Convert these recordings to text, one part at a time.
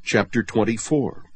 Chapter 24.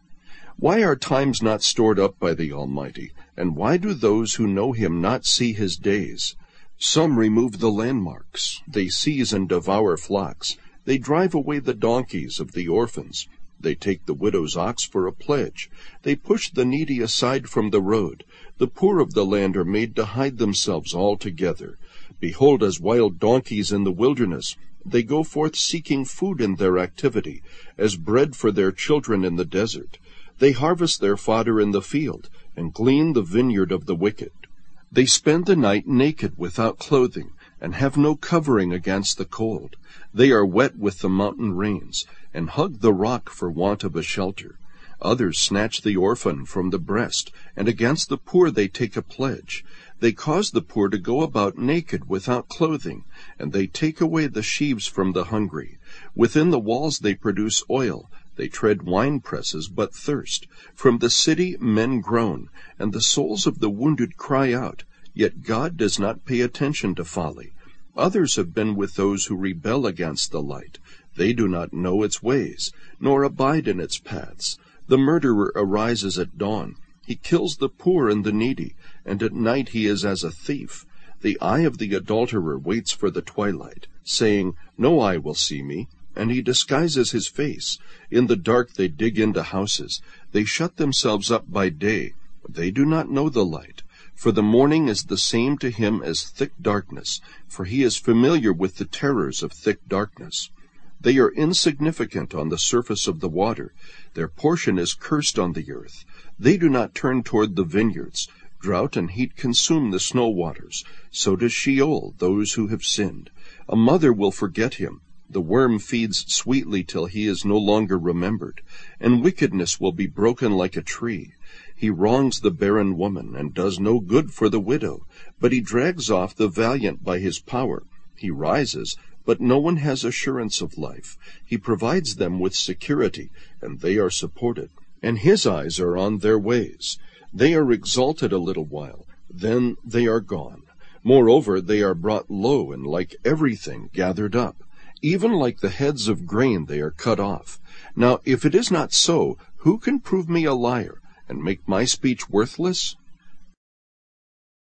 Why are times not stored up by the Almighty, and why do those who know him not see his days? Some remove the landmarks, they seize and devour flocks, they drive away the donkeys of the orphans, they take the widow's ox for a pledge, they push the needy aside from the road, the poor of the land are made to hide themselves altogether. Behold, as wild donkeys in the wilderness, they go forth seeking food in their activity, as bread for their children in the desert. They harvest their fodder in the field, and glean the vineyard of the wicked. They spend the night naked without clothing, and have no covering against the cold. They are wet with the mountain rains, and hug the rock for want of a shelter. Others snatch the orphan from the breast, and against the poor they take a pledge. They cause the poor to go about naked without clothing, and they take away the sheaves from the hungry. Within the walls they produce oil, they tread wine presses, but thirst. From the city men groan, and the souls of the wounded cry out. Yet God does not pay attention to folly. Others have been with those who rebel against the light. They do not know its ways, nor abide in its paths. The murderer arises at dawn. He kills the poor and the needy, and at night he is as a thief. The eye of the adulterer waits for the twilight, saying, "No eye will see me," and he disguises his face. In the dark they dig into houses. They shut themselves up by day. They do not know the light. For the morning is the same to him as thick darkness, for he is familiar with the terrors of thick darkness. They are insignificant on the surface of the water. Their portion is cursed on the earth. They do not turn toward the vineyards. Drought and heat consume the snow waters. So does Sheol those who have sinned. A mother will forget him. The worm feeds sweetly till he is no longer remembered, and wickedness will be broken like a tree. He wrongs the barren woman, and does no good for the widow, but he drags off the valiant by his power. He rises, but no one has assurance of life. He provides them with security, and they are supported, and his eyes are on their ways. They are exalted a little while, then they are gone. Moreover, they are brought low, and like everything gathered up. Even like the heads of grain they are cut off. Now if it is not so, who can prove me a liar, and make my speech worthless?